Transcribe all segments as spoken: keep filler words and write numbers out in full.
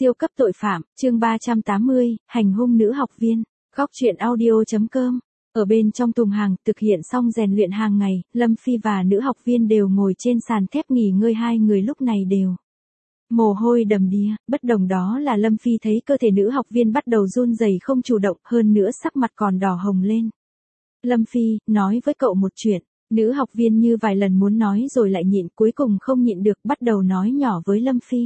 Siêu cấp tội phạm, chương ba trăm tám mươi, hành hung nữ học viên. Góc truyện audio.com. Ở bên trong tùng hàng, thực hiện xong rèn luyện hàng ngày, Lâm Phi và nữ học viên đều ngồi trên sàn thép nghỉ ngơi, hai người lúc này đều mồ hôi đầm đìa. Bất đồng đó là Lâm Phi thấy cơ thể nữ học viên bắt đầu run rẩy không chủ động, hơn nữa sắc mặt còn đỏ hồng lên. Lâm Phi, nói với cậu một chuyện. Nữ học viên như vài lần muốn nói rồi lại nhịn, cuối cùng không nhịn được, bắt đầu nói nhỏ với Lâm Phi.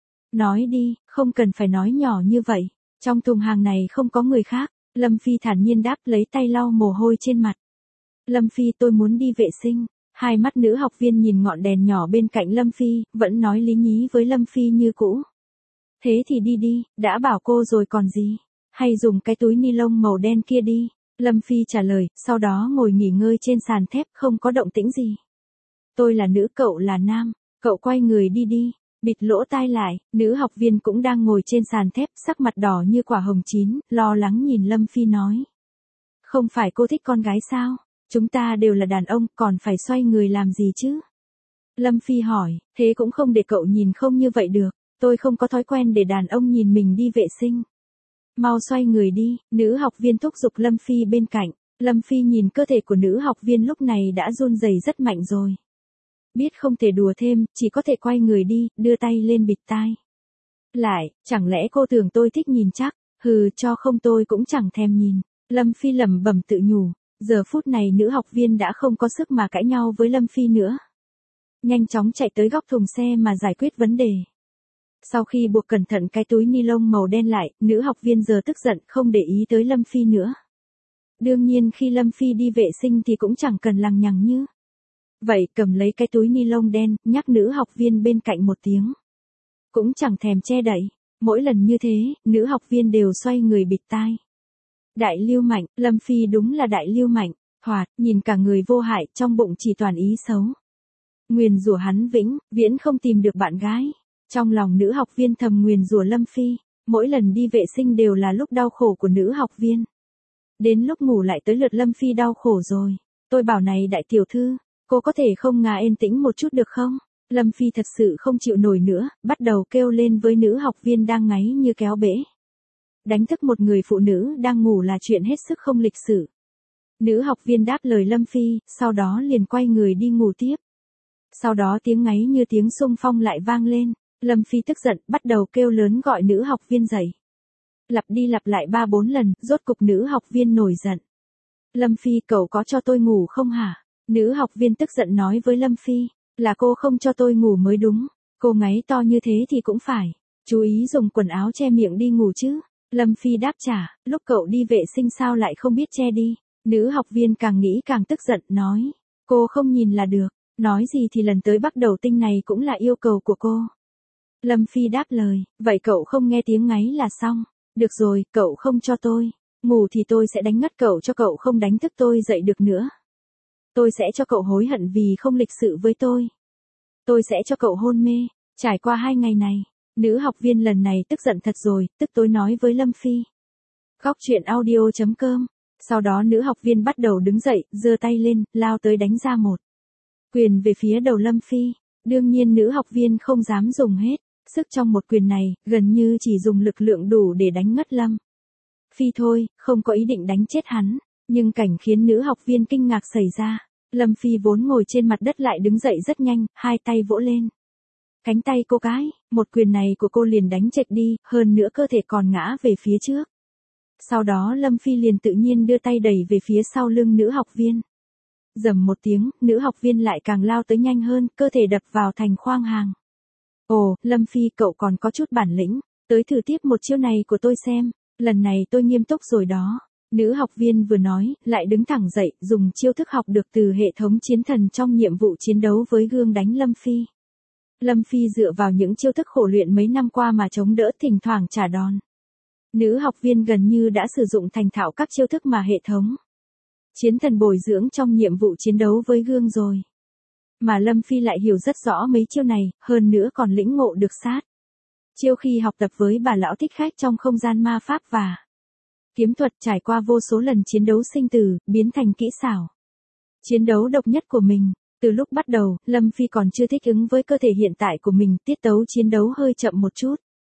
Nói đi, không cần phải nói nhỏ như vậy. Trong thùng hàng này không có người khác. Lâm Phi thản nhiên đáp, lấy tay lau mồ hôi trên mặt. Lâm Phi, tôi muốn đi vệ sinh. Hai mắt nữ học viên nhìn ngọn đèn nhỏ bên cạnh Lâm Phi, vẫn nói lý nhí với Lâm Phi như cũ. Thế thì đi đi, đã bảo cô rồi còn gì. Hay dùng cái túi ni lông màu đen kia đi. Lâm Phi trả lời, sau đó ngồi nghỉ ngơi trên sàn thép, không có động tĩnh gì. Tôi là nữ, cậu là nam, cậu quay người đi đi. Bịt lỗ tai lại, nữ học viên cũng đang ngồi trên sàn thép, sắc mặt đỏ như quả hồng chín, lo lắng nhìn Lâm Phi nói. Không phải cô thích con gái sao? Chúng ta đều là đàn ông, còn phải xoay người làm gì chứ? Lâm Phi hỏi, thế cũng không để cậu nhìn không như vậy được, tôi không có thói quen để đàn ông nhìn mình đi vệ sinh. Mau xoay người đi, nữ học viên thúc giục Lâm Phi bên cạnh. Lâm Phi nhìn cơ thể của nữ học viên lúc này đã run rẩy rất mạnh rồi. Biết không thể đùa thêm, chỉ có thể quay người đi, đưa tay lên bịt tai. Lại, chẳng lẽ cô tưởng tôi thích nhìn chắc, hừ, cho không tôi cũng chẳng thèm nhìn. Lâm Phi lẩm bẩm tự nhủ, giờ phút này nữ học viên đã không có sức mà cãi nhau với Lâm Phi nữa. Nhanh chóng chạy tới góc thùng xe mà giải quyết vấn đề. Sau khi buộc cẩn thận cái túi ni lông màu đen lại, nữ học viên giờ tức giận không để ý tới Lâm Phi nữa. Đương nhiên khi Lâm Phi đi vệ sinh thì cũng chẳng cần lằng nhằng như. Vậy cầm lấy cái túi ni lông đen, nhắc nữ học viên bên cạnh một tiếng. Cũng chẳng thèm che đậy. Mỗi lần như thế, nữ học viên đều xoay người bịt tai. Đại lưu manh, Lâm Phi đúng là đại lưu manh, thoạt, nhìn cả người vô hại, trong bụng chỉ toàn ý xấu. Nguyền rủa hắn vĩnh, viễn không tìm được bạn gái. Trong lòng nữ học viên thầm nguyền rủa Lâm Phi, mỗi lần đi vệ sinh đều là lúc đau khổ của nữ học viên. Đến lúc ngủ lại tới lượt Lâm Phi đau khổ rồi. Tôi bảo này đại tiểu thư, cô có thể không ngà yên tĩnh một chút được không? Lâm Phi thật sự không chịu nổi nữa, bắt đầu kêu lên với nữ học viên đang ngáy như kéo bể. Đánh thức một người phụ nữ đang ngủ là chuyện hết sức không lịch sự. Nữ học viên đáp lời Lâm Phi, sau đó liền quay người đi ngủ tiếp. Sau đó tiếng ngáy như tiếng xung phong lại vang lên. Lâm Phi tức giận, bắt đầu kêu lớn gọi nữ học viên dậy. Lặp đi lặp lại ba bốn lần, rốt cục nữ học viên nổi giận. Lâm Phi, cậu có cho tôi ngủ không hả? Nữ học viên tức giận nói với Lâm Phi, là cô không cho tôi ngủ mới đúng. Cô ngáy to như thế thì cũng phải. Chú ý dùng quần áo che miệng đi ngủ chứ. Lâm Phi đáp trả, lúc cậu đi vệ sinh sao lại không biết che đi. Nữ học viên càng nghĩ càng tức giận, nói. Cô không nhìn là được. Nói gì thì lần tới bắt đầu tinh này cũng là yêu cầu của cô. Lâm Phi đáp lời, vậy cậu không nghe tiếng ngáy là xong. Được rồi, cậu không cho tôi ngủ thì tôi sẽ đánh ngất cậu cho cậu không đánh thức tôi dậy được nữa. Tôi sẽ cho cậu hối hận vì không lịch sự với tôi. Tôi sẽ cho cậu hôn mê. Trải qua hai ngày này, nữ học viên lần này tức giận thật rồi, tức tối nói với Lâm Phi. Góc truyện audio.com. Sau đó nữ học viên bắt đầu đứng dậy, giơ tay lên, lao tới đánh ra một quyền về phía đầu Lâm Phi. Đương nhiên nữ học viên không dám dùng hết sức trong một quyền này, gần như chỉ dùng lực lượng đủ để đánh ngất Lâm Phi thôi, không có ý định đánh chết hắn. Nhưng cảnh khiến nữ học viên kinh ngạc xảy ra. Lâm Phi vốn ngồi trên mặt đất lại đứng dậy rất nhanh, hai tay vỗ lên cánh tay cô gái, một quyền này của cô liền đánh trệch đi, hơn nữa cơ thể còn ngã về phía trước. Sau đó Lâm Phi liền tự nhiên đưa tay đẩy về phía sau lưng nữ học viên. Dầm một tiếng, nữ học viên lại càng lao tới nhanh hơn, cơ thể đập vào thành khoang hàng. Ồ, Lâm Phi, cậu còn có chút bản lĩnh, tới thử tiếp một chiêu này của tôi xem, lần này tôi nghiêm túc rồi đó. Nữ học viên vừa nói, lại đứng thẳng dậy, dùng chiêu thức học được từ hệ thống chiến thần trong nhiệm vụ chiến đấu với gương đánh Lâm Phi. Lâm Phi dựa vào những chiêu thức khổ luyện mấy năm qua mà chống đỡ, thỉnh thoảng trả đòn. Nữ học viên gần như đã sử dụng thành thạo các chiêu thức mà hệ thống chiến thần bồi dưỡng trong nhiệm vụ chiến đấu với gương rồi. Mà Lâm Phi lại hiểu rất rõ mấy chiêu này, hơn nữa còn lĩnh ngộ được sát chiêu khi học tập với bà lão thích khách trong không gian ma pháp và kiếm thuật, trải qua vô số lần chiến đấu sinh tử, biến thành kỹ xảo chiến đấu độc nhất của mình. Từ lúc bắt đầu, Lâm Phi còn chưa thích ứng với cơ thể hiện tại của mình, tiết tấu chiến đấu hơi chậm một chút.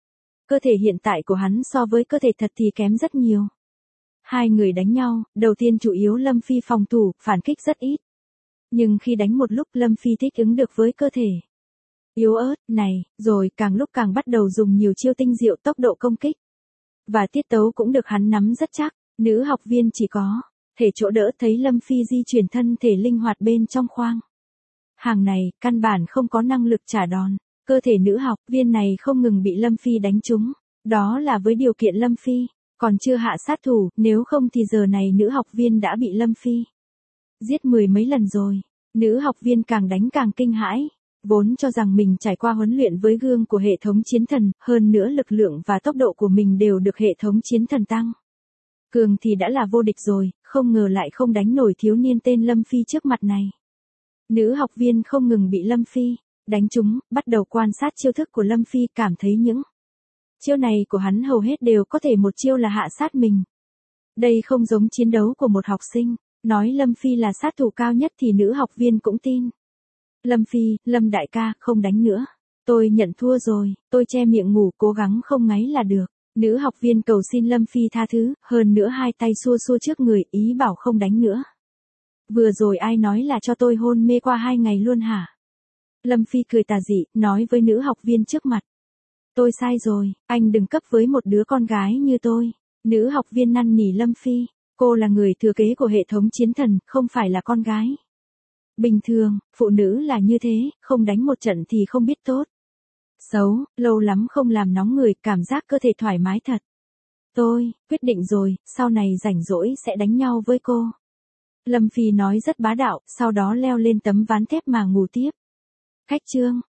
Cơ thể hiện tại của hắn so với cơ thể thật thì kém rất nhiều. Hai người đánh nhau, đầu tiên chủ yếu Lâm Phi phòng thủ, phản kích rất ít. Nhưng khi đánh một lúc Lâm Phi thích ứng được với cơ thể yếu ớt này, rồi càng lúc càng bắt đầu dùng nhiều chiêu tinh diệu, tốc độ công kích và tiết tấu cũng được hắn nắm rất chắc. Nữ học viên chỉ có thể chỗ đỡ thấy Lâm Phi di chuyển thân thể linh hoạt bên trong khoang. Hàng này, căn bản không có năng lực trả đòn. Cơ thể nữ học viên này không ngừng bị Lâm Phi đánh trúng. Đó là với điều kiện Lâm Phi còn chưa hạ sát thủ, nếu không thì giờ này nữ học viên đã bị Lâm Phi giết mười mấy lần rồi. Nữ học viên càng đánh càng kinh hãi. Vốn cho rằng mình trải qua huấn luyện với gương của hệ thống chiến thần, hơn nữa lực lượng và tốc độ của mình đều được hệ thống chiến thần tăng cường thì đã là vô địch rồi, không ngờ lại không đánh nổi thiếu niên tên Lâm Phi trước mặt này. Nữ học viên không ngừng bị Lâm Phi đánh trúng, bắt đầu quan sát chiêu thức của Lâm Phi, cảm thấy những chiêu này của hắn hầu hết đều có thể một chiêu là hạ sát mình. Đây không giống chiến đấu của một học sinh. Nói Lâm Phi là sát thủ cao nhất thì nữ học viên cũng tin. Lâm Phi, Lâm đại ca, không đánh nữa. Tôi nhận thua rồi, tôi che miệng ngủ, cố gắng không ngáy là được. Nữ học viên cầu xin Lâm Phi tha thứ, hơn nữa hai tay xua xua trước người, ý bảo không đánh nữa. Vừa rồi ai nói là cho tôi hôn mê qua hai ngày luôn hả? Lâm Phi cười tà dị, nói với nữ học viên trước mặt. Tôi sai rồi, anh đừng cấp với một đứa con gái như tôi. Nữ học viên năn nỉ Lâm Phi. Cô là người thừa kế của hệ thống chiến thần, không phải là con gái. Bình thường, phụ nữ là như thế, không đánh một trận thì không biết tốt xấu, lâu lắm không làm nóng người, cảm giác cơ thể thoải mái thật. Tôi, quyết định rồi, sau này rảnh rỗi sẽ đánh nhau với cô. Lâm Phi nói rất bá đạo, sau đó leo lên tấm ván thép mà ngủ tiếp. Khách trương.